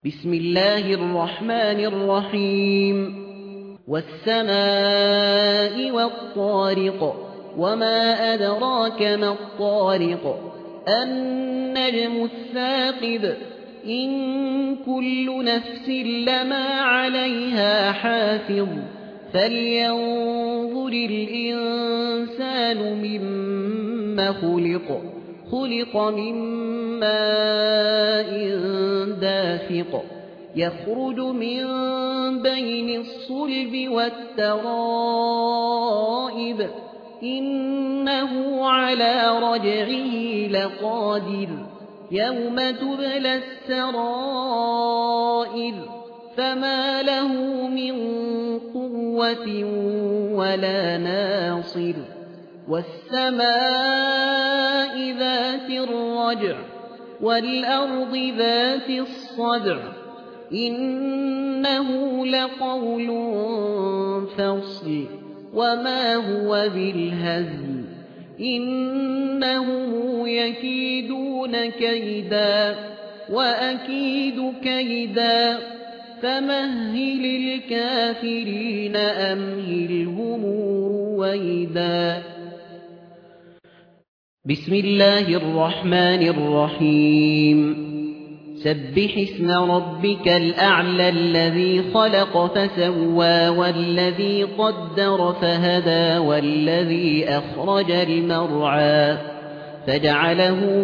بسم الله الرحمن الرحيم والسماء والطارق وما أدراك ما الطارق النجم الثاقب إن كل نفس لما عليها حافظ فلينظر الإنسان مما خلق من ماء دافق يخرج من بين الصلب والترائب إنه على رجعه لقادر يوم تبلى السرائر فما له من قوة ولا ناصر والسماء ذات الرجع والأرض ذات الصدع إنه لقول فصل وما هو بالهزل إنهم يكيدون كيدا وأكيد كيدا فمهل الكافرين أمهلهم رويدا بسم الله الرحمن الرحيم سبح اسم ربك الأعلى الذي خلق فسوى والذي قدر فهدى والذي أخرج المرعى فجعله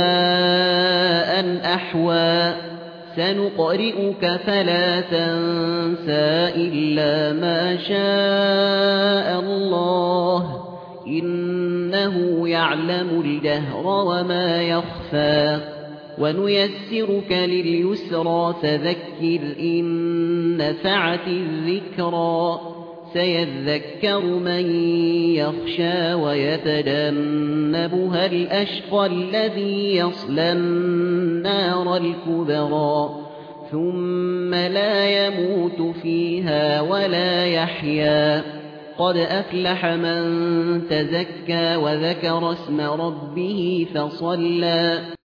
غثاء أحوى سنقرئك فلا تنسى إلا ما شاء الله إنه يعلم الجهر وما يخفى ونيسرك لليسرى فذكر إن نفعت الذكرى سيذكر من يخشى ويتجنبها الأشقى الذي يصلى النار الكبرى ثم لا يموت فيها ولا يحيا قد أفلح من تزكى وذكر اسم ربه فصلى